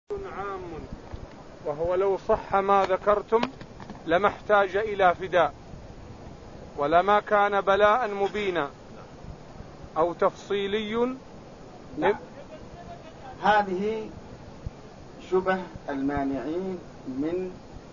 عام وهو لو صح ما ذكرتم لما احتاج إلى فداء ولما كان بلاء مبينا أو تفصيلي. هذه شبه المانعين من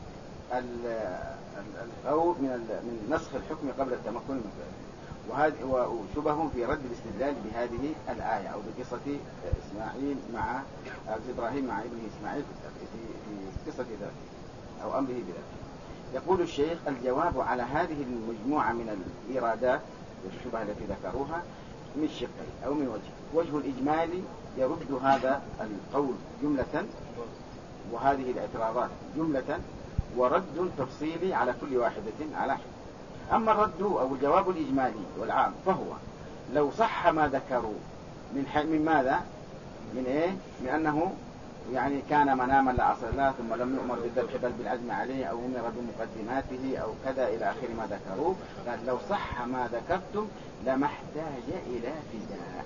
القول من نسخ الحكم قبل التمكن من فعله، وشبه في رد الاستدلال بهذه الآية أو بقصة إسماعيل مع إبراهيم مع ابنه إسماعيل في قصة ذلك أو أمره بذلك. يقول الشيخ: الجواب على هذه المجموعة من الإيرادات والشبه التي ذكروها من شقين أو من وجه الإجمالي يرد هذا القول جملة وهذه الاعتراضات جملة، ورد تفصيلي على كل واحدة على حد. أما الرد أو الجواب الإجمالي والعام فهو لو صح ما ذكروا من ماذا؟ من إيه؟ من أنه يعني كان مناما لا أصل له ثم لم يؤمر بالذبح بل بالعزم عليه أو أمر بمقدماته أو كذا إلى آخر ما ذكروه. قال لو صح ما ذكرتم لما احتاج إلى فداء.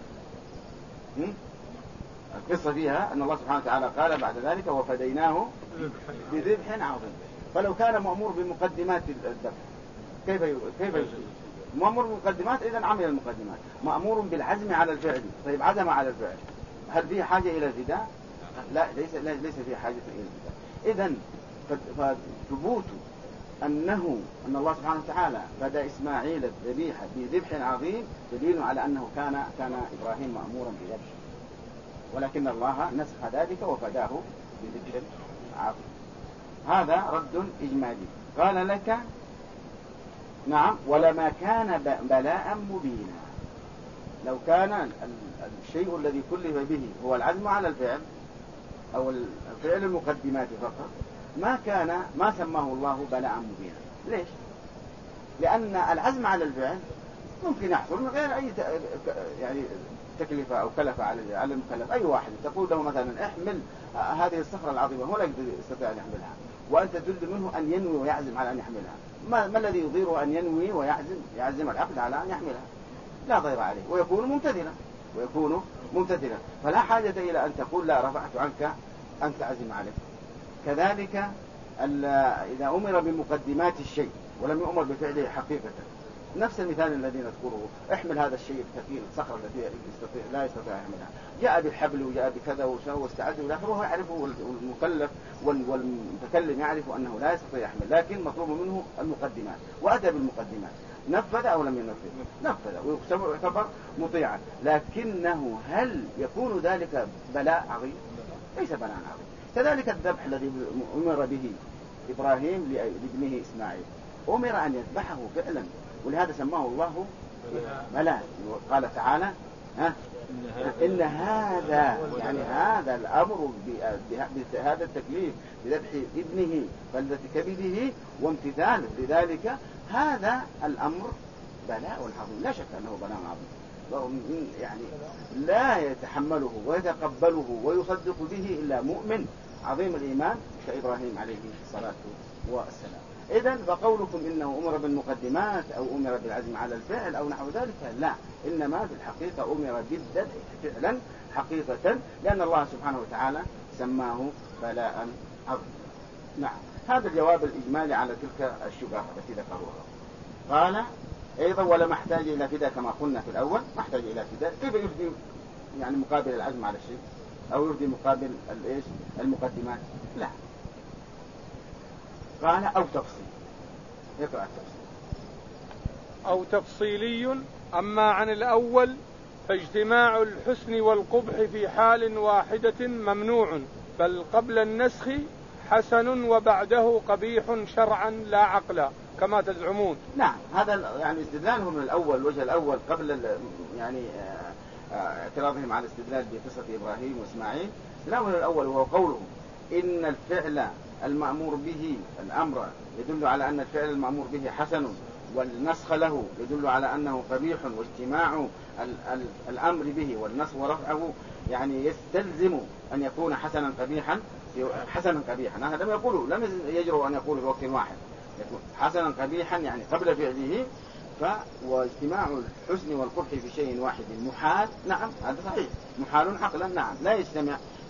القصة فيها أن الله سبحانه وتعالى قال بعد ذلك: وفديناه بذبح عظيم. فلو كان مأمور بمقدمات الذبح كيف يصير؟ مأمور بالمقدمات، إذن عمل المقدمات. مأمور بالعزم على الفعل، طيب عزم على الفعل، هل فيه حاجة إلى الفداء؟ لا، ليس فيه حاجة إلى الفداء. إذن فثبوت أن الله سبحانه وتعالى فدى إسماعيل الذبيحة بذبح عظيم دليل على أنه كان إبراهيم مأمورا بذبح، ولكن الله نسخ ذلك وفداه بذبح عظيم. هذا رد إجمالي. قال لك: نعم، ولما كان بلاء مبينا. لو كان الشيء الذي كلف به هو العزم على الفعل أو الفعل المقدمات فقط ما سماه الله بلاء مبينا. ليش؟ لأن العزم على الفعل ممكن يحصل من غير أي يعني تكلفة أو كلفة على المكلف. أي واحد تقول له مثلا: احمل هذه الصخرة العظيمة، هو لا يستطيع أن يحملها، وأنت تريد منه أن ينوي ويعزم على أن يحملها. ما الذي يضيره أن ينوي ويعزم العقد على أن يحملها؟ لا ضير عليه، ويكون ممتثلا. فلا حاجة إلى أن تقول: لا، رفعت عنك أن تعزم عليه. كذلك إذا أمر بمقدمات الشيء ولم يؤمر بفعله حقيقة، نفس المثال الذي نذكره: احمل هذا الشيء الثقيل، الصخرة التي لا يستطيع يحملها، جاء بالحبل وجاء بكذا واستعد وهو يعرفه، المكلف والمتكلم يعرف أنه لا يستطيع يحمل، لكن مطلوب منه المقدمات، وأتى بالمقدمات. نفذ أو لم ينفذ؟ نفذ، ويعتبر مطيعا. لكنه هل يكون ذلك بلاء عظيم؟ ليس بلاء عظيم. كذلك الذبح الذي أمر به إبراهيم لابنه إسماعيل، أمر أن يذبحه فعلا، ولهذا سماه الله بلاء. قال تعالى: إن هذا يعني هذا الأمر بهذا التكليف بذبح ابنه فلذة كبده وامتثاله لذلك، هذا الأمر بلاء عظيم، لا شك أنه بلاء عظيم، يعني لا يتحمله ويتقبله ويصدق به إلا مؤمن عظيم الإيمان كإبراهيم عليه الصلاة والسلام. إذن فقولكم إنه أمر بالمقدمات أو أمر بالعزم على الفعل أو نحو ذلك، لا، إنما في الحقيقة أمر بالذبح فعلا حقيقة، لأن الله سبحانه وتعالى سماه بلاء عظيم. نعم، هذا الجواب الإجمالي على تلك الشبهة التي ذكروها. قال أيضا: ولما احتاج إلى فداء كما قلنا في الأول، ما احتاج إلى فداء. كيف يفدي يعني مقابل العزم على الشيء أو يفدي مقابل المقدمات؟ لا. قال: أو تفصيل. يقرأ التفصيل. أو تفصيلي. أما عن الأول فاجتماع الحسن والقبح في حال واحدة ممنوع، بل قبل النسخ حسن وبعده قبيح شرعا لا عقلا كما تزعمون. نعم، هذا يعني استدلاله من الأول، الوجه الأول قبل يعني اعتراضهم على الاستدلال بقصة إبراهيم وإسماعيل. استدلاله من الأول وهو قوله: إن الفعل المأمور به، الأمر يدل على أن الفعل المأمور به حسن، والنسخ له يدل على أنه قبيح، واجتماع الأمر به والنسخ ورفعه يعني يستلزم أن يكون حسنا قبيحا. هذا لم يجرؤ أن يقول في وقت واحد، يكون حسنا قبيحا يعني قبل فعله. واجتماع الحسن والقبح في شيء واحد محال. نعم، هذا صحيح، محال عقلا. نعم، لا يجتمع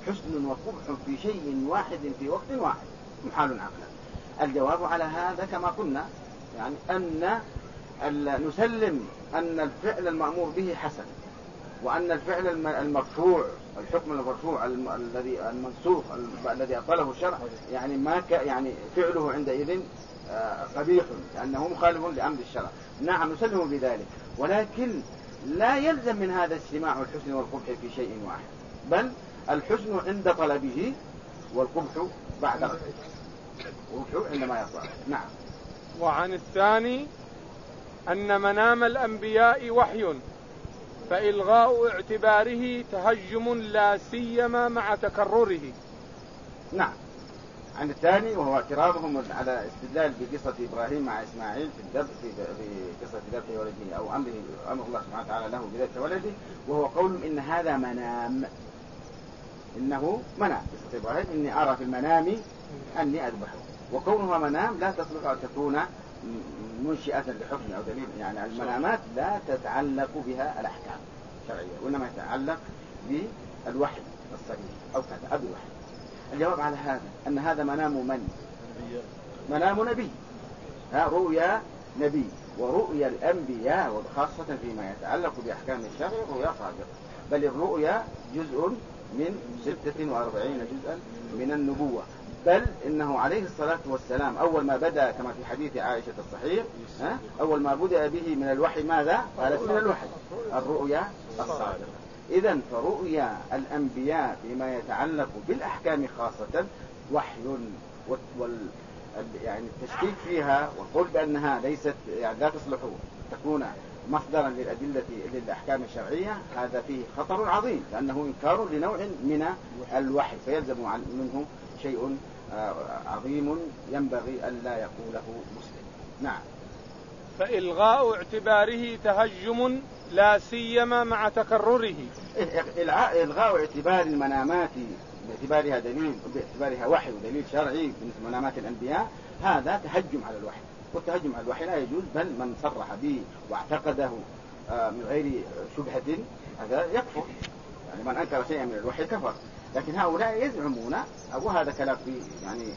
حسن وقبح في شيء واحد في وقت واحد محال عقلا. الجواب على هذا كما قلنا يعني أن نسلم أن الفعل المأمور به حسن، وأن الفعل المرفوع الحكم المرفوع الذي المنسوخ الذي أطله الشرع يعني يعني فعله عندئذ قبيح لأنه مخالف لأمر الشرع. نعم نسلم بذلك، ولكن لا يلزم من هذا اجتماع الحسن والقبح في شيء واحد، بل الحسن عند طلبه والقبح بعد القبح عندما يطلع. نعم. وعن الثاني أن منام الأنبياء وحي فإلغاء اعتباره تهجم لا سيما مع تكرره. نعم. عن الثاني وهو اعتراضهم على استدلال بقصة إبراهيم مع إسماعيل في قصة ذبح ولده أو أمر الله سبحانه وتعالى له بذبح ولده، وهو قول إن هذا منام، إنه منام قصة إبراهيم إني أرى في المنام أني أذبحه، وكونها منام لا تصلح أن تكون منشئة لحكم أو دليل، يعني المنامات لا تتعلق بها الأحكام الشرعية وإنما يتعلق بالوحي الصريح أو كذا أبي الوحي. الجواب على هذا أن هذا منام من؟ منام نبي، رؤيا نبي، ورؤيا الأنبياء وخاصة فيما يتعلق بأحكام الشرع رؤيا صادقة، بل الرؤيا جزء من 46 جزءا من النبوة، بل إنه عليه الصلاة والسلام أول ما بدأ كما في حديث عائشة الصحيح أول ما بدأ به من الوحي ماذا؟ قالت من الوحي الرؤيا الصادقة. إذن فرؤيا الأنبياء فيما يتعلق بالأحكام خاصة وحي، يعني التشكيك فيها والقول بأنها ليست يعني لا تصلح تكون مصدرا للأدلة للأحكام الشرعية، هذا فيه خطر عظيم لأنه إنكار لنوع من الوحي، فيلزم منه شيء عظيم ينبغي أن لا يقوله مسلم. نعم. فإلغاء اعتباره تهجم لا سيما مع تكرره. إلغاء اعتبار المنامات باعتبارها دليل باعتبارها وحي ودليل شرعي بالنسبة لمنامات الأنبياء هذا تهجم على الوحي، والتهجم على الوحي لا يجوز، بل من صرح به واعتقده من غير شبهة هذا يكفر، يعني من أنكر شيئا من الوحي كفر. لكن هؤلاء يزعمون وهذا كلام في يعني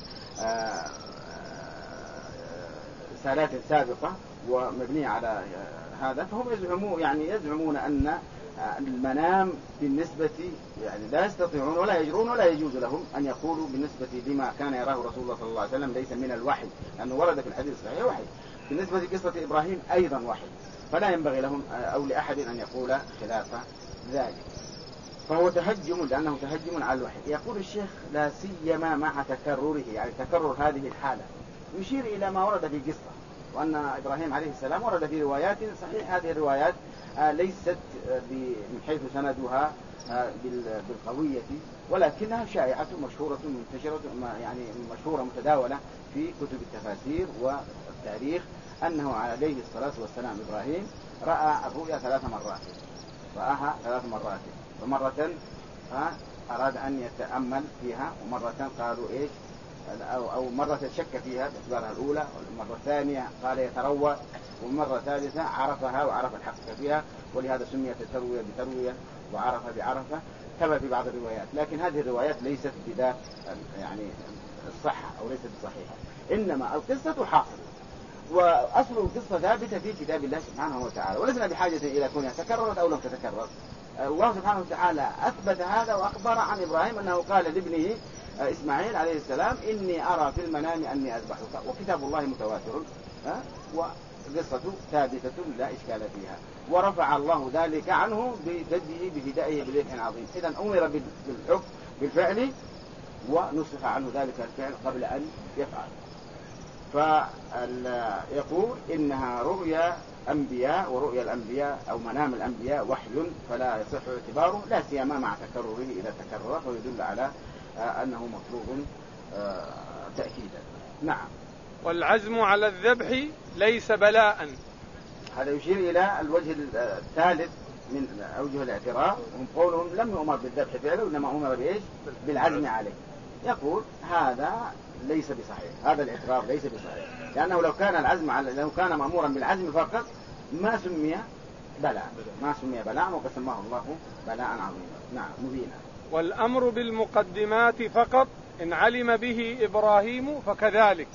رسالات سابقة ومبنية على هذا، فهم يزعمون أن المنام بالنسبة يعني لا يستطيعون ولا يجرون ولا يجوز لهم أن يقولوا بالنسبة لما كان يراه رسول الله صلى الله عليه وسلم ليس من الوحي، لأنه ورد في الحديث الصحيح وحي. بالنسبة لقصة إبراهيم أيضا وحي، فلا ينبغي لهم أو لأحد أن يقول خلاف ذلك، فهو تهجم لأنه تهجم على الوحي. يقول الشيخ لا سيما مع تكرره، يعني تكرر هذه الحالة، يشير إلى ما ورد في القصة، وأن إبراهيم عليه السلام ورد في روايات صحيح، هذه الروايات ليست من حيث سندها بالقوية، ولكنها شائعة مشهورة منتشرة يعني مشهورة متداولة في كتب التفاسير والتاريخ، أنه عليه الصلاة والسلام إبراهيم رأى الرؤيا 3 مرات، رآها 3 مرات، ومرة أراد أن يتأمل فيها، ومرة قالوا إيش أو مرة شك فيها باعتبارها الأولى، والمرة الثانية قال يتروى، والمرة الثالثة عرفها وعرف الحق فيها، ولهذا سميت التروية بتروية وعرف بعرفة كما في بعض الروايات. لكن هذه الروايات ليست بذات يعني الصحة أو ليست بصحيحة، إنما القصة حاصلة وأصل القصة ثابتة في كتاب الله سبحانه وتعالى، ولسنا بحاجة إلى كونها تكررت أو لم تتكرر. الله سبحانه وتعالى أثبت هذا وأخبر عن إبراهيم أنه قال لابنه إسماعيل عليه السلام إني أرى في المنام أني أذبحك، وكتاب الله متواتر وقصة ثابتة لا إشكال فيها، ورفع الله ذلك عنه بجده بفدائه بذبح عظيم. إذن أمر بالحكم بالفعل ونسخ عنه ذلك الفعل قبل أن يفعل. فيقول إنها رؤيا أنبياء، ورؤيا الأنبياء أو منام الأنبياء وحي فلا يصح اعتباره لا سيما مع تكرره إذا تكرر، ويدل على أنه مطلوب تأكيدا. نعم. والعزم على الذبح ليس بلاء. هذا يشير إلى الوجه الثالث من أوجه الاعتراض، وهم قولهم لم يؤمر بالذبح فعله إنما أمر بإيش؟ بالعزم عليه. يقول هذا ليس بصحيح، هذا الاعتراض ليس بصحيح، لأنه لو كان مأمورا بالعزم فقط ما سمي بلاء، وقد سماه الله بلاء عظيما. نعم مبينا. والأمر بالمقدمات فقط إن علم به إبراهيم فكذلك،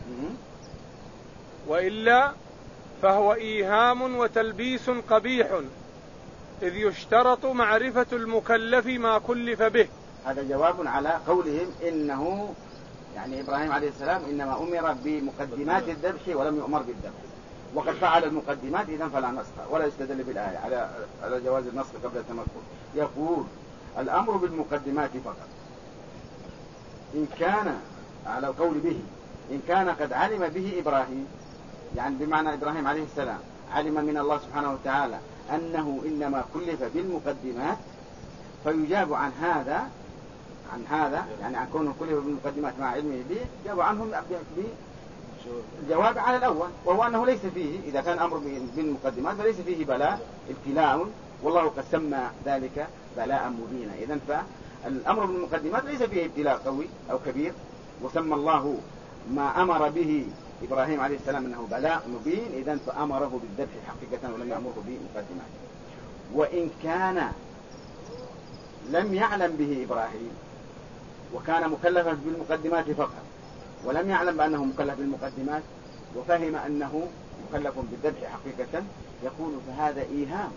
وإلا فهو إيهام وتلبيس قبيح، إذ يشترط معرفة المكلف ما كلف به. هذا جواب على قولهم إنه يعني إبراهيم عليه السلام إنما أمر بمقدمات الذبح ولم يؤمر بالذبح، وقد فعل المقدمات، إذن فلا نسخ ولا يستدل بالآية على جواز النسخ قبل التمكن. يقول الأمر بالمقدمات فقط إن كان على القول به، إن كان قد علم به إبراهيم، يعني بمعنى إبراهيم عليه السلام علم من الله سبحانه وتعالى أنه إنما كلف بالمقدمات، فيجاب عن هذا يعني عن كونه كلف بالمقدمات مع علمه به، يجاب عنهم بالجواب على الأول، وهو أنه ليس فيه، إذا كان أمر بالمقدمات فليس فيه بلاء ابتلاء، والله قد سمى ذلك بلاء مبينا. إذن فالأمر بالمقدمات ليس فيه ابتلاء قوي أو كبير، وسمى الله ما أمر به إبراهيم عليه السلام أنه بلاء مبين، إذن فأمره بالذبح حقيقة ولم يأمره بمقدمات. وإن كان لم يعلم به إبراهيم وكان مكلفا بالمقدمات فقط، ولم يعلم بأنه مكلف بالمقدمات وفهم أنه مكلف بالذبح حقيقة، يقول فهذا إيهام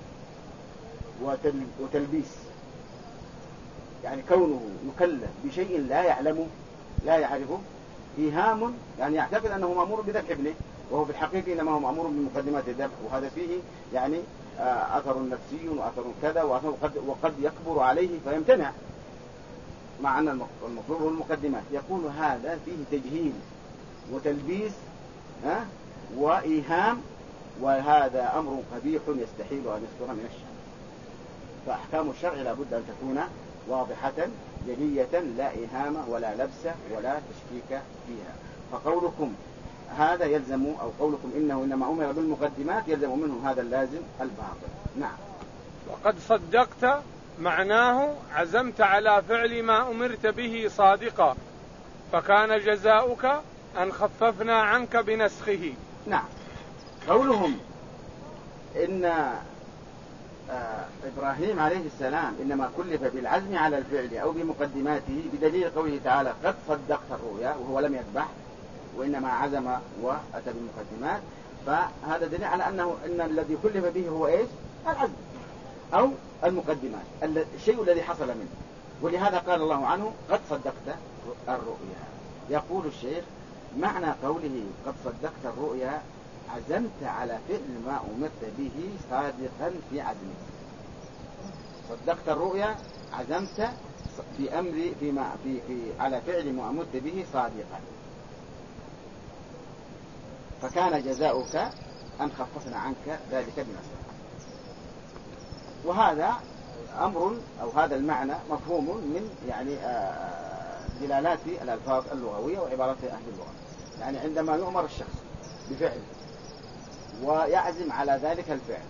وتلبيس، يعني كونه مكلف بشيء لا يعلمه لا يعرفه إيهام، يعني يعتقد أنه مأمور بذبح ابنه، وهو في الحقيقة إنما هو مأمور بمقدمات الذبح، وهذا فيه يعني أثر نفسي وأثر كذا، وقد يكبر عليه فيمتنع، مع أن المطلوب هو المقدمات. يقول هذا فيه تجهيل وتلبيس وإيهام، وهذا أمر قبيح يستحيل أن يصدر من الشرع. فأحكام الشرع لابد أن تكون واضحة جلية، لا إيهام ولا لبس ولا تشكيك فيها. فقولكم هذا يلزم، أو قولكم إنه إنما أمر بالمقدمات يلزم منه هذا اللازم الباطل. نعم. وقد صدقت معناه عزمت على فعل ما أمرت به صادقا، فكان جزاؤك أن خففنا عنك بنسخه. نعم. قولهم إن إبراهيم عليه السلام إنما كلف بالعزم على الفعل أو بمقدماته بدليل قوله تعالى قد صدقت الرؤيا، وهو لم يذبح وإنما عزم وأتى بالمقدمات، فهذا دليل على أنه إن الذي كلف به هو إيش؟ العزم أو المقدمات، الشيء الذي حصل منه. ولهذا قال الله عنه قد صدقت الرؤيا. يقول الشيخ معنى قوله قد صدقت الرؤيا عزمت على فعل ما أمرت به صادقا في عزمك. صدقت الرؤيا عزمت في أمر على فعل ما أمرت به صادقا، فكان جزاؤك أن خففنا عنك ذلك بنفسك. وهذا أمر أو هذا المعنى مفهوم من يعني دلالات الألفاظ اللغوية وعبارات أهل اللغة. يعني عندما يؤمر الشخص بفعل ويعزم على ذلك الفعل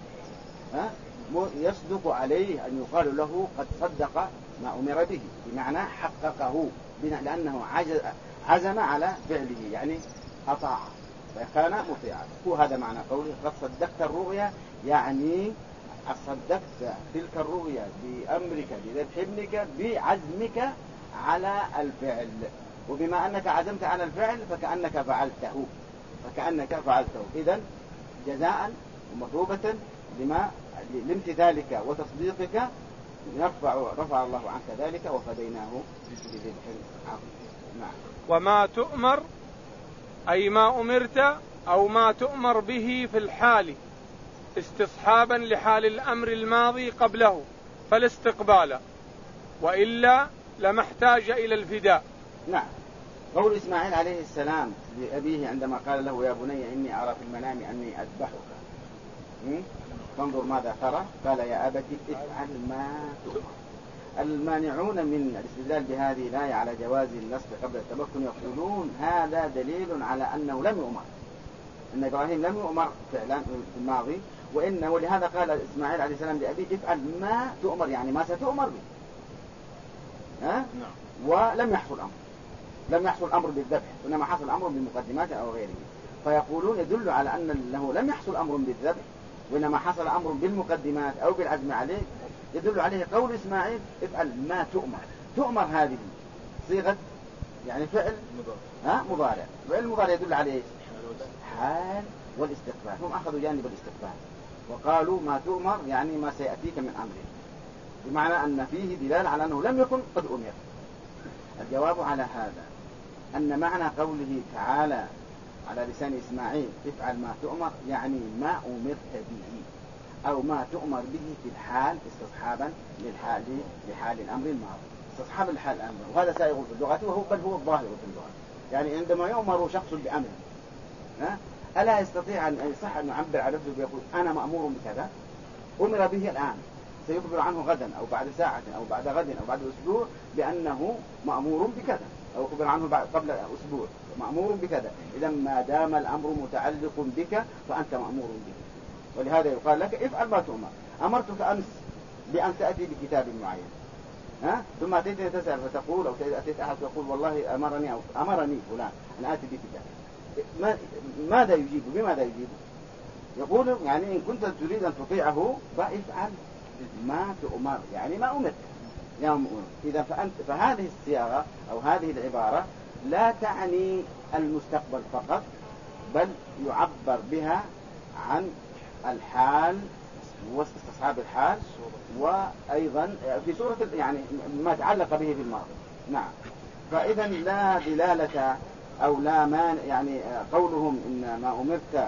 يصدق عليه أن يقال له قد صدق ما أمر به، بمعنى حققه، لأنه عزم على فعله، يعني أطاع فكان مطيعا. وهذا معنى قوله قد صدقت الرؤيا، يعني صدقت تلك الرؤيا بأمرك بذبح ابنك بعزمك على الفعل، وبما أنك عزمت على الفعل فكأنك فعلته. إذن جزاء ومثوبة لامتثالك وتصديقك رفع الله عنك ذلك وفديناه بذبح عظيم. نعم. وما تؤمر أي ما أمرت أو ما تؤمر به في الحال استصحابا لحال الأمر الماضي قبله فالاستقبال، وإلا لما احتاج إلى الفداء. نعم. قول إسماعيل عليه السلام لأبيه عندما قال له يا بني إني أرى في المنام أني أذبحك فانظر ماذا ترى، قال يا أبت افعل ما تؤمر. المانعون من الاستدلال بهذه الآية على جواز النسخ قبل التمكن يقولون هذا دليل على أنه لم يؤمر، أن إبراهيم لم يؤمر فعلا في الماضي، ولهذا قال إسماعيل عليه السلام لأبيه افعل ما تؤمر، يعني ما ستؤمر به. ولم يحصل أمر، لم يحصل أمر بالذبح، وإنما حصل أمر بالمقدمات أو غيره. فيقولون يدل على أنه لم يحصل أمر بالذبح، وإنما حصل أمر بالمقدمات أو بالعزم عليه، يدل عليه قول إسماعيل افعل ما تؤمر. تؤمر هذه صيغة يعني فعل مضارع. فعل مضارع يدل عليه حال والاستقبال. هم أخذوا جانب الاستقبال وقالوا ما تؤمر يعني ما سيأتيك من أمره، بمعنى أن فيه دلالة على أنه لم يكن قد أمر. الجواب على هذا أن معنى قوله تعالى على لسان إسماعيل افعل ما تؤمر يعني ما أمرت به أو ما تؤمر به في الحال استصحابا لحال الأمر الماضي، استصحاب الحال الأمر. وهذا سائغ في اللغة بل هو الظاهر في اللغة. يعني عندما يؤمر شخص بأمر ألا يستطيع أن يصح أن يعبر عن نفسه ويقول أنا مأمور بكذا، أمر به الآن، سيخبر عنه غدا أو بعد ساعة أو بعد غد أو بعد أسبوع بأنه مأمور بكذا، أو خبر عنه قبل أسبوع مأمور بكذا. إذا ما دام الأمر متعلق بك فأنت مأمور به. ولهذا يقال لك افعل ما تؤمر. أمرتك أمس بأن تأتي بكتاب معين، ثم أتيت تسأل فتقول، أو أتيت أحد تقول والله أمرني فلان أن آتي بكتاب. ماذا يجيب؟ بماذا يجيب؟ يقول يعني إن كنت تريد أن تطيعه فافعل ما تؤمر يعني ما أمرت يا مؤمن. إذا فهذه الصياغة أو هذه العبارة لا تعني المستقبل فقط، بل يعبر بها عن الحال واستصحاب الحال، وأيضا في سورة يعني ما تعلق به في الماضي. نعم. فإذا لا دلالة أو لا يعني قولهم إن ما أمرت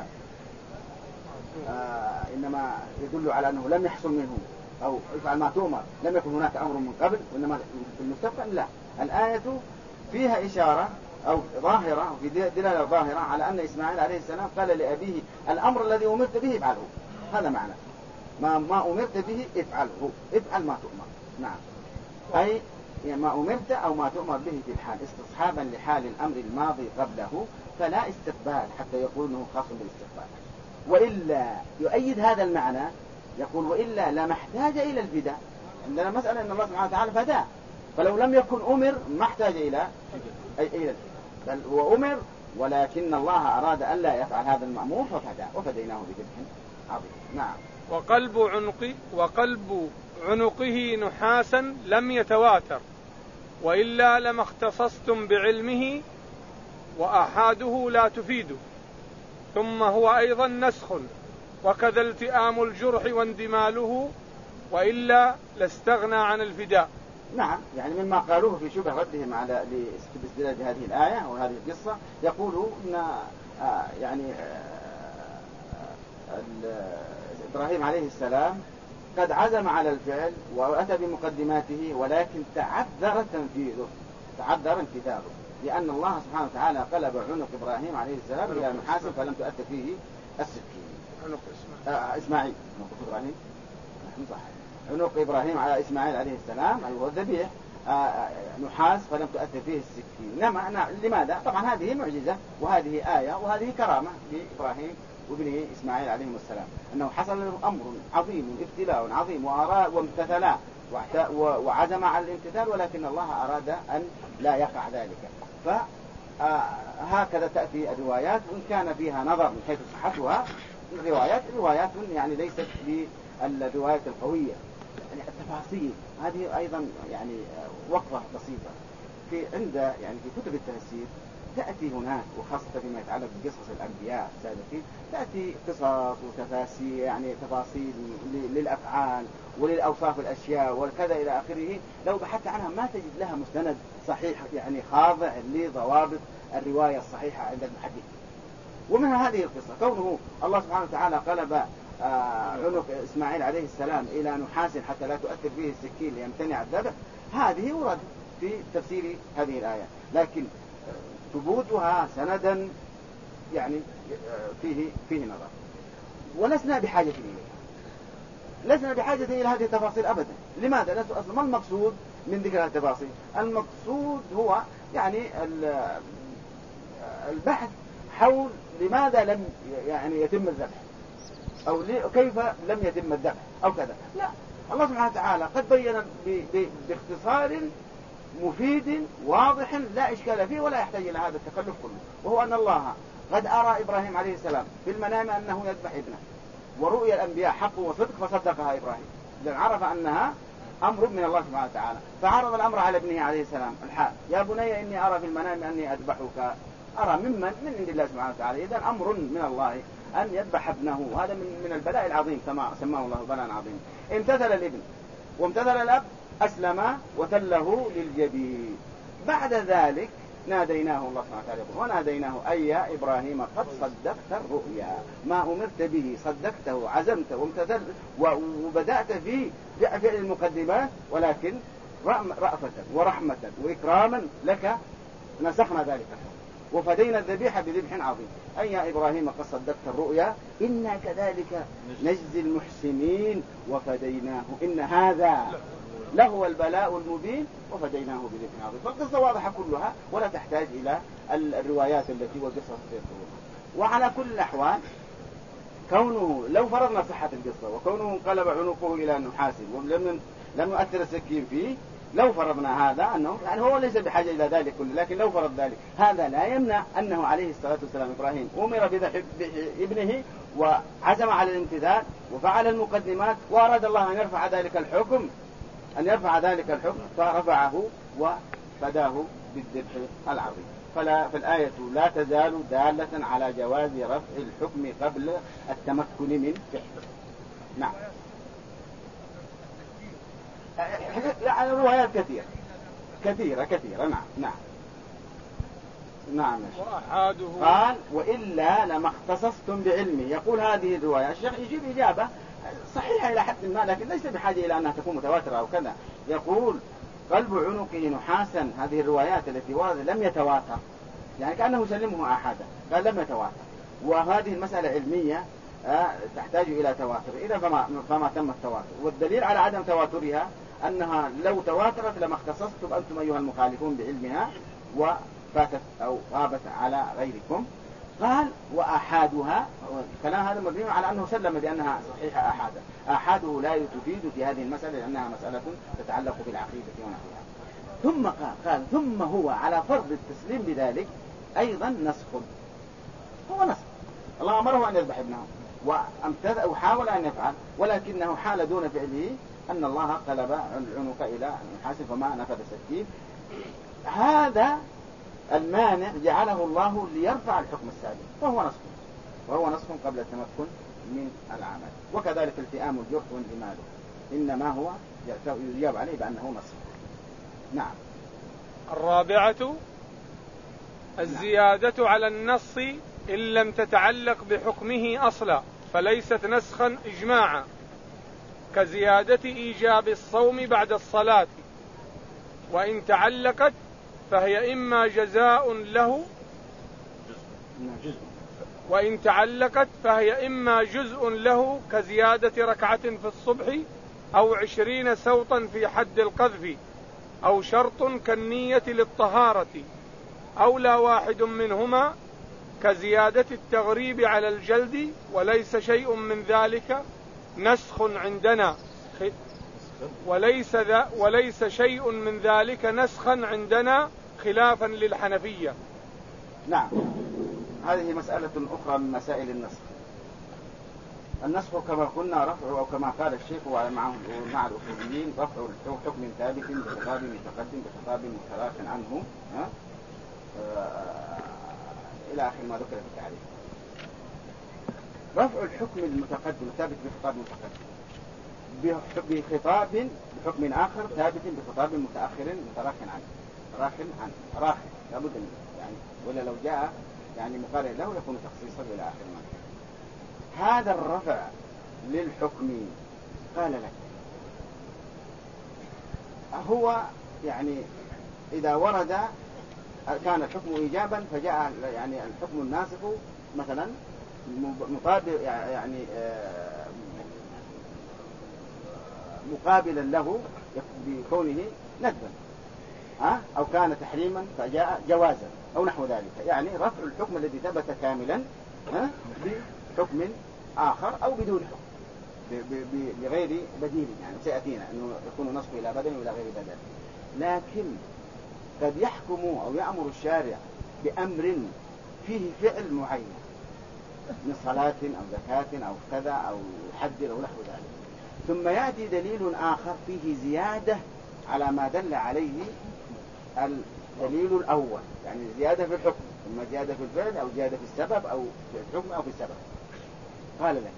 إنما يدل على أنه لم يحصل منه، أو افعل ما تؤمر لم يكن هناك أمر من قبل وإنما في المستقبل. لا، الآية فيها إشارة أو ظاهرة، وفي دلالة ظاهرة على أن إسماعيل عليه السلام قال لأبيه الأمر الذي أمرت به افعله. هذا معنى ما أمرت به افعله، افعل ما تؤمر. نعم، أي يعني ما أمرت أو ما تؤمر به في الحال استصحابا لحال الأمر الماضي قبله، فلا استقبال حتى يقول أنه خاص بالاستقبال. وإلا يؤيد هذا المعنى يقول وإلا لما احتاج إلى الفداء. عندنا مسألة أن الله سبحانه وتعالى فداه، فلو لم يكن أمر ما احتاج إلى الفداء، بل هو أمر ولكن الله أراد أن لا يفعل هذا المأمور ففداه وفديناه بذبح عظيم. نعم. وقلب عنقه نحاسا لم يتواتر، وإلا لما اختصصتم بعلمه وأحاده لا تفيده. ثم هو أيضا نسخ، وكذا التئام الجرح واندماله، وإلا لاستغنى عن الفداء. نعم، يعني مما قالوه في شبه ردهم على باستدلال هذه الآية وهذه القصة، يقولوا أن إبراهيم عليه السلام قد عزم على الفعل وأتى بمقدماته، ولكن تعذر تنفيذه، تعذر انتفاذه، لأن الله سبحانه وتعالى قلب عنق إبراهيم عليه السلام إلى نحاس فلم تؤثر فيه السكين. عنق إسماعيل عنق إبراهيم صح، عنق إبراهيم على إسماعيل عليه السلام أيوه الذبيح نحاس فلم تؤثر فيه السكين. لماذا؟ طبعا هذه معجزة وهذه آية وهذه كرامة لإبراهيم وابنه إسماعيل عليهم السلام، أنه حصل له أمر عظيم ابتلاء عظيم وامتثلا وعزم على الامتثال، ولكن الله أراد أن لا يقع ذلك. فهكذا تأتي الروايات، وإن كان فيها نظر من حيث صحتها روايات يعني ليست بالروايات القوية. يعني التفاصيل هذه أيضا يعني وقفة بسيطة في كتب التفسير تأتي هناك، وخاصة فيما يتعلق بقصص الأنبياء السابقين تأتي قصص وتفاسير، يعني تفاصيل للأفعال وللأوصاف الأشياء وكذا إلى آخره. لو بحثت عنها ما تجد لها مستند صحيح يعني خاضع لضوابط الرواية الصحيحة عند المحدثين. ومنها هذه القصة، كونه الله سبحانه وتعالى قلب عنق إسماعيل عليه السلام إلى نحاس حتى لا تؤثر فيه السكين ليمتنع الذبح، هذه ورد في تفسير هذه الآية، لكن ثبوتها سندا يعني فيه نظر، ولسنا بحاجة إلى هذه التفاصيل أبدا. لماذا؟ لأنه أصلا ما المقصود من ذكر هذه التفاصيل؟ المقصود هو يعني البحث حول لماذا لم يعني يتم الذبح، أو كيف لم يتم الذبح أو كذا. لا، الله سبحانه وتعالى قد بين باختصار مفيد واضح لا إشكال فيه ولا يحتاج إلى هذا التكلف كله، وهو أن الله قد أرى إبراهيم عليه السلام في المنام أنه يذبح ابنه، ورؤيا الأنبياء حق وصدق فصدقها إبراهيم، لأن عرف أنها أمر من الله سبحانه وتعالى، فعرض الأمر على ابنه عليه السلام الحال: يا بني إني أرى في المنام أني أذبحك، أرى من عند الله سبحانه وتعالى. إذن أمر من الله أن يذبح ابنه، وهذا من البلاء العظيم كما سماه الله بلاء عظيم. امتثل الابن وامتثل الأب، أسلم وتله للجبين. بعد ذلك ناديناه الله سبحانه وتعالى وناديناه: أي يا إبراهيم قد صدقت الرؤيا، ما أمرت به صدقته، عزمت وامتثلت وبدأت في فعل المقدمات، ولكن رأفة ورحمة وإكراما لك نسخنا ذلك الحكم وفدينا الذبيحة بذبح عظيم. أي يا إبراهيم قد صدقت الرؤيا إنا كذلك نجزي المحسنين وفديناه إن هذا لهو البلاء المبين وفديناه بذبح عظيم. فالقصة واضحة كلها ولا تحتاج إلى الروايات التي والقصص التي. وعلى كل الأحوال كونه لو فرضنا صحة القصة وكونه انقلب عنقه إلى نحاس ولم يؤثر السكين فيه، لو فرضنا هذا أنه يعني هو ليس بحاجة إلى ذلك كله، لكن لو فرض ذلك هذا لا يمنع أنه عليه الصلاة والسلام إبراهيم أمر بذبح ابنه وعزم على الامتثال وفعل المقدمات، وأراد الله أن يرفع ذلك الحكم فرفعه وفداه بالذبح العظيم. فالآية لا تزال دالة على جواز رفع الحكم قبل التمكن من فعله. نعم. يعني روايات كثيرة. نعم. وأحاده قال: وإلا لما اختصصتم بعلمي. يقول هذه الرواية الشيخ يجيب إجابة صحيحة إلى حد ما، لكن ليس بحاجة إلى أنها تكون متواترة أو كذا. يقول: قلب عنقه نحاسا، هذه الروايات التي وردت لم يتواتر، يعني كأنه يسلمه أحدا، قال لم يتواتر، وهذه المسألة علمية تحتاج إلى تواتر، إذا فما تم التواتر. والدليل على عدم تواترها أنها لو تواترت لما اختصصتم أنتم أيها المخالفون بعلمها وفاتت أو غابت على غيركم. قال: وأحادها، الكلام هذا مبني على أنه سلم بأنها صحيحة أحاده لا تفيد في هذه المسألة لأنها مسألة تتعلق بالعقيدة ونحوها. ثم قال: ثم هو على فرض التسليم بذلك أيضا نسخ. هو نسخ، الله أمره أن يذبح ابنه وحاول أن يفعل، ولكنه حال دون فعله أن الله قلب العنق إلى نحاس فما نفذ السكين. هذا المانع جعله الله ليرفع الحكم السابق، وهو نسخ قبل التمكن من العمل. وكذلك التئام الجرح وانجماله إنما هو يجاب عليه بأنه نسخ. نعم. الرابعة الزيادة على النص إن لم تتعلق بحكمه أصلا فليست نسخا إجماعا، كزيادة إيجاب الصوم بعد الصلاة، وإن تعلقت فهي إما جزاء له وإن تعلقت فهي إما جزء له كزيادة ركعة في الصبح أو 20 سوطا في حد القذف، أو شرط كالنية للطهارة، أو لا واحد منهما كزيادة التغريب على الجلد، وليس شيء من ذلك نسخ عندنا وليس شيء من ذلك نسخا عندنا خلافا للحنفية. نعم. هذه مسألة أخرى من مسائل النسخ. النسخ كما قلنا رفع، أو كما قال الشيخ مع الأصوليين: رفع حكم ثابت بخطاب متقدم بخطاب متراخ عنه إلى آخر ما ذكر في التعريف. رفع الحكم المتقدم ثابت بخطاب متقدم بحكم آخر ثابت بخطاب متأخر متراخ عنه. راخ لابد منه يعني، ولا لو جاء يعني مقارن له يكون تخصيصا إلى آخر ما. هذا الرفع للحكم قال لك هو يعني إذا ورد كان الحكم إيجابا فجاء يعني الحكم الناسخ مثلا مطابق يعني مقابلا له بكونه ندبا، أو كان تحريما فجاء جوازا أو نحو ذلك، يعني رفع الحكم الذي ثبت كاملا بحكم آخر أو بدون حكم بغير بديل، يعني سيأتينا أنه يكون نصب إلى بدل وإلى غير بدل. لكن قد يحكم أو يأمر الشارع بأمر فيه فعل معين من صلاة أو زكاة أو كذا أو حد أو نحو ذلك، ثم يأتي دليل آخر فيه زيادة على ما دل عليه الدليل الأول، يعني زيادة في الحكم، إما زيادة في الفعل أو زيادة في السبب أو في الحكم أو في السبب. قال لك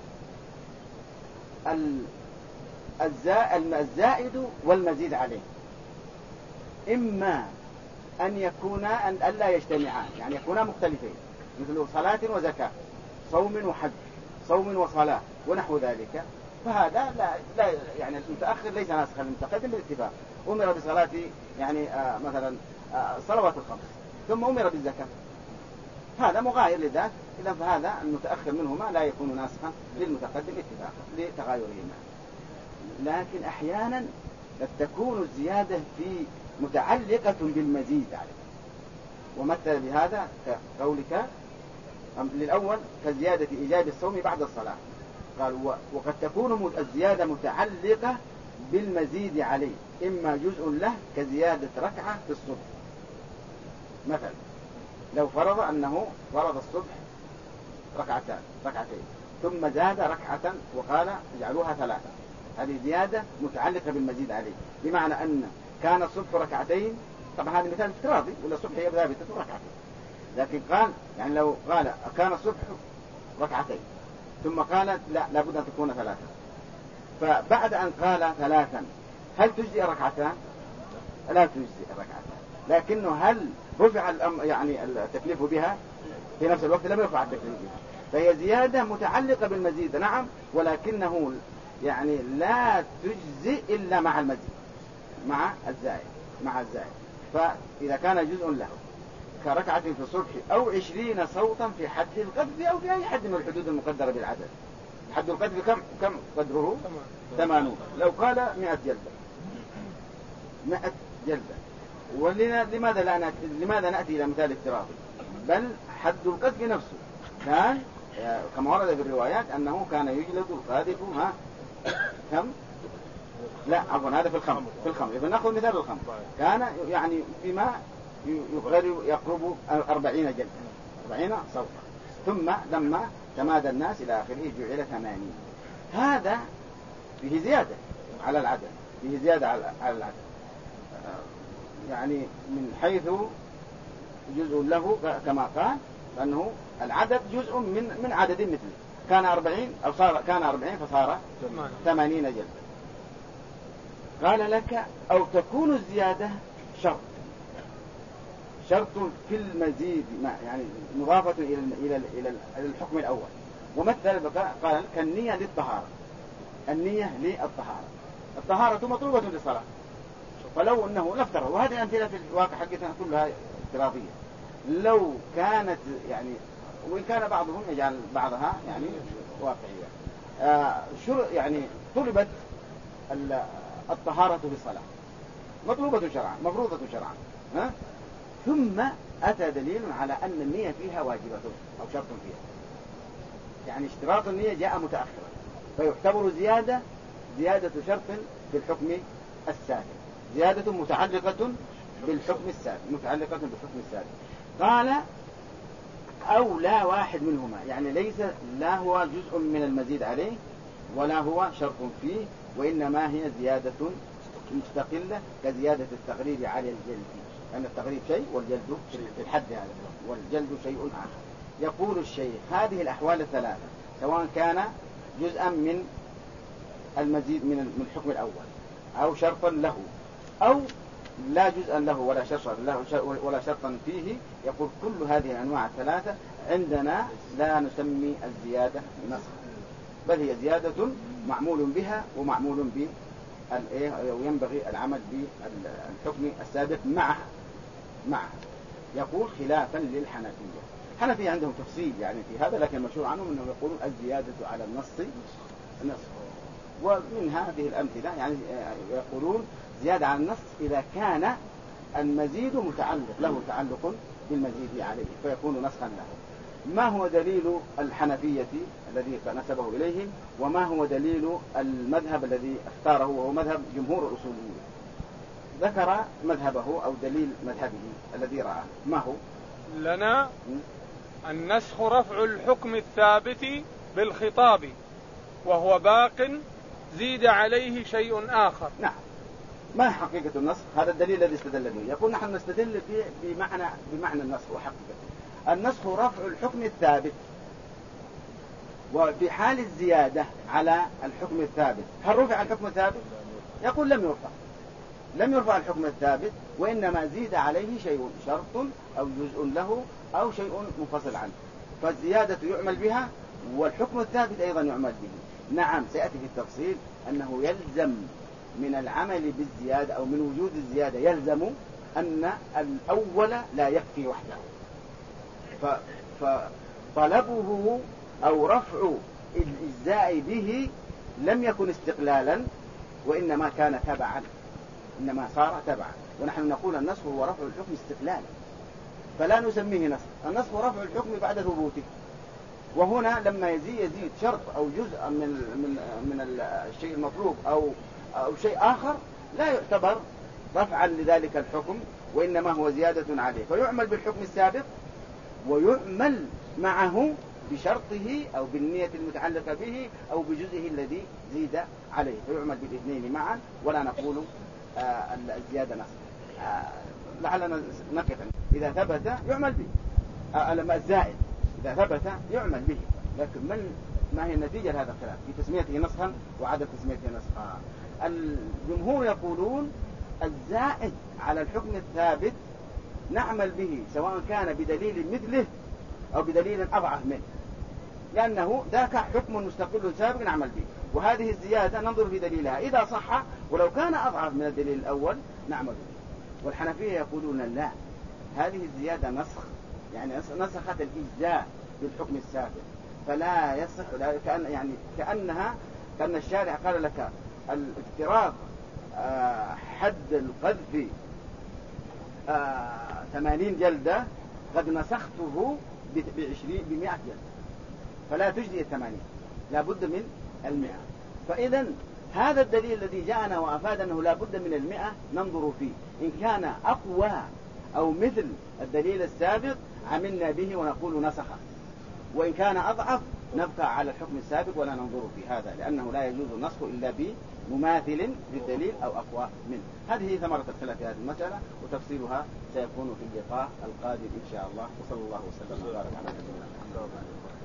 الزائد والمزيد عليه إما أن يكونا ألا يجتمعان، يعني يكونا مختلفين، مثل صلاة وزكاة، صوم وحج، صوم وصلاة ونحو ذلك، فهذا لا يعني المتأخر ليس ناسخا للمتقدم بالاتفاق. أمر بصلاة يعني مثلا صلوات الخمس ثم أمر بالزكاة، هذا مغاير لذاك، إذا فهذا المتأخر منهما لا يكون ناسخا للمتقدم اتفاقا لتغايرهما. لكن أحيانا قد تكون الزيادة في متعلقة بالمزيد عليه، ومثل بهذا كقولك للأول كزيادة إيجاب الصوم بعد الصلاة، قال وقد تكون الزيادة متعلقة بالمزيد عليه، إما جزء له كزيادة ركعة في الصبح، مثلا لو فرض أنه فرض الصبح ركعتين ثم زاد ركعة وقال اجعلوها 3، هذه زيادة متعلقة بالمزيد عليه، بمعنى أن كان الصبح ركعتين، طبعا هذا مثال افتراضي ولا الصبح هي ثابتة ركعتين، لكن قال يعني لو قال كان الصبح ركعتين ثم قال لا لابد أن تكون 3، فبعد أن قال 3 هل تجزئ ركعتان؟ لا تجزئ ركعتان، لكنه هل رفع يعني التكليف بها؟ في نفس الوقت لم يرفع التكليف بها، فهي زيادة متعلقة بالمزيد نعم، ولكنه يعني لا تجزئ إلا مع المزيد، مع الزائد. فإذا كان جزء له كركعة في الصبح أو 20 صوتا في حد القذف أو في أي حد من الحدود المقدرة بالعدد، حد القذف كم قدره؟ 80. لو قال 100 جلدة، لماذا نأتي إلى مثال افتراضي؟ بل حد القذف نفسه كان كما ورد في الروايات أنه كان يجلد القاذف كم؟ لا عفوا هذا في الخمر. إذا نأخذ مثال الخمر، كان يعني بما يقرب 40 جلدة، 40 صوتا، ثم لما تمادى الناس إلى آخره جعل 80. هذا فيه زيادة على العدد، يعني من حيث جزء له كما قال، أنه العدد جزء من عدد مثله، كان 40 أو كان 40 فصار 80 جلدة. قال لك أو تكون الزيادة شرط في المزيد، يعني مضافة إلى الحكم الأول، ومثل قال كالنية للطهارة، النية للطهارة، الطهارة مطلوبة للصلاة، فلو أنه نفترض، وهذه الأمثلة في الواقع حقتها كلها افتراضية، لو كانت يعني وإن كان بعضهم يجعل بعضها يعني واقعية، يعني طلبت الطهارة بالصلاة، مطلوبة شرعا مفروضة شرعا، ثم أتى دليل على أن النية فيها واجبة أو شرط فيها، يعني اشتراط النية جاء متأخرا، فيعتبر زيادة شرط في الحكم السابق، زيادة متعلقة بالحكم السابق. قال أو لا واحد منهما، يعني ليس لا هو جزء من المزيد عليه ولا هو شرط فيه، وإنما هي زيادة مستقلة كزيادة التغريب على الجلد، لأن التغريب شيء والجلد في الحد هذا، والجلد شيء آخر. يقول الشيخ هذه الأحوال الثلاثة سواء كان جزءا من المزيد من الحكم الأول أو شرطا له أو لا جزءا له ولا شرطا فيه، يقول كل هذه الأنواع الثلاثة عندنا لا نسمي الزيادة نسخا، بل هي زيادة معمول بها ومعمول وينبغي العمل بالحكم السابق معه. يقول خلافا للحنفية. الحنفية عندهم تفصيل يعني في هذا، لكن المشهور عنهم أنهم يقولون الزيادة على النص نص. ومن هذه الأمثلة يعني يقولون زيادة على النص إذا كان المزيد له تعلق بالمزيد عليه فيكون نسخا له. ما هو دليل الحنفية الذي نسبه إليهم، وما هو دليل المذهب الذي اختاره وهو مذهب جمهور الأصوليين؟ ذكر مذهبه أو دليل مذهبه الذي رآه. ما هو؟ لنا النسخ رفع الحكم الثابت بالخطاب، وهو باق زيد عليه شيء آخر. نعم. ما حقيقة النسخ؟ هذا الدليل الذي استدل به. يقول نحن نستدل بمعنى النسخ. وحقيقة النسخ رفع الحكم الثابت، وفي حال الزيادة على الحكم الثابت هل رفع الحكم الثابت؟ يقول لم يرفع الحكم الثابت، وإنما زيد عليه شيء، شرط أو جزء له أو شيء منفصل عنه، فالزيادة يعمل بها والحكم الثابت أيضا يعمل به. نعم، سيأتي في التفصيل أنه يلزم من العمل بالزيادة أو من وجود الزيادة يلزم أن الأول لا يكفي وحده، فطلبه أو رفع الإجزاء به لم يكن استقلالا، وإنما كان تبعا، إنما صار تبعا. ونحن نقول النسخ هو رفع الحكم استقلالا، فلا نسميه نسخ. النسخ رفع الحكم بعد ثبوته، وهنا لما يزيد شرط أو جزء من الشيء المطلوب أو شيء آخر لا يعتبر رفعا لذلك الحكم، وإنما هو زيادة عليه، فيعمل بالحكم السابق ويعمل معه بشرطه أو بالنية المتعلقة به أو بجزئه الذي زيد عليه، فيعمل بالاثنين معا، ولا نقول الزيادة نسخ. لعلنا نقف. إذا ثبت يعمل به الزائد، إذا ثبت يعمل به، لكن ما هي النتيجة لهذا الخلاف في تسميته نسخا وعدم تسميته نسخا؟ الجمهور يقولون الزائد على الحكم الثابت نعمل به سواء كان بدليل مثله أو بدليل أضعف منه، لأنه ذاك حكم مستقل سابق نعمل به، وهذه الزيادة ننظر في دليلها إذا صح، ولو كان أضعف من الدليل الأول نعمل به. والحنفية يقولون لا، هذه الزيادة نسخ، يعني نسخت الإجزاء بالحكم السابق، فلا يصح، كأن الشارع قال لك الافتراض حد القذف 80 جلدة قد نسخته ب100 جلدة، فلا تجزي 80، لا بد من 100. فإذا هذا الدليل الذي جاءنا وأفاد أنه لا بد من 100 ننظر فيه، إن كان أقوى أو مثل الدليل السابق عملنا به ونقول نسخه، وإن كان أضعف نبقى على الحكم السابق ولا ننظر في هذا، لأنه لا يجوز النسخ إلا بمماثل للدليل أو أقوى منه. هذه ثمرة الخلاف في هذه المسألة، وتفصيلها سيكون في اللقاء القادم إن شاء الله. وصلى الله وسلم وبارك على نبينا محمد.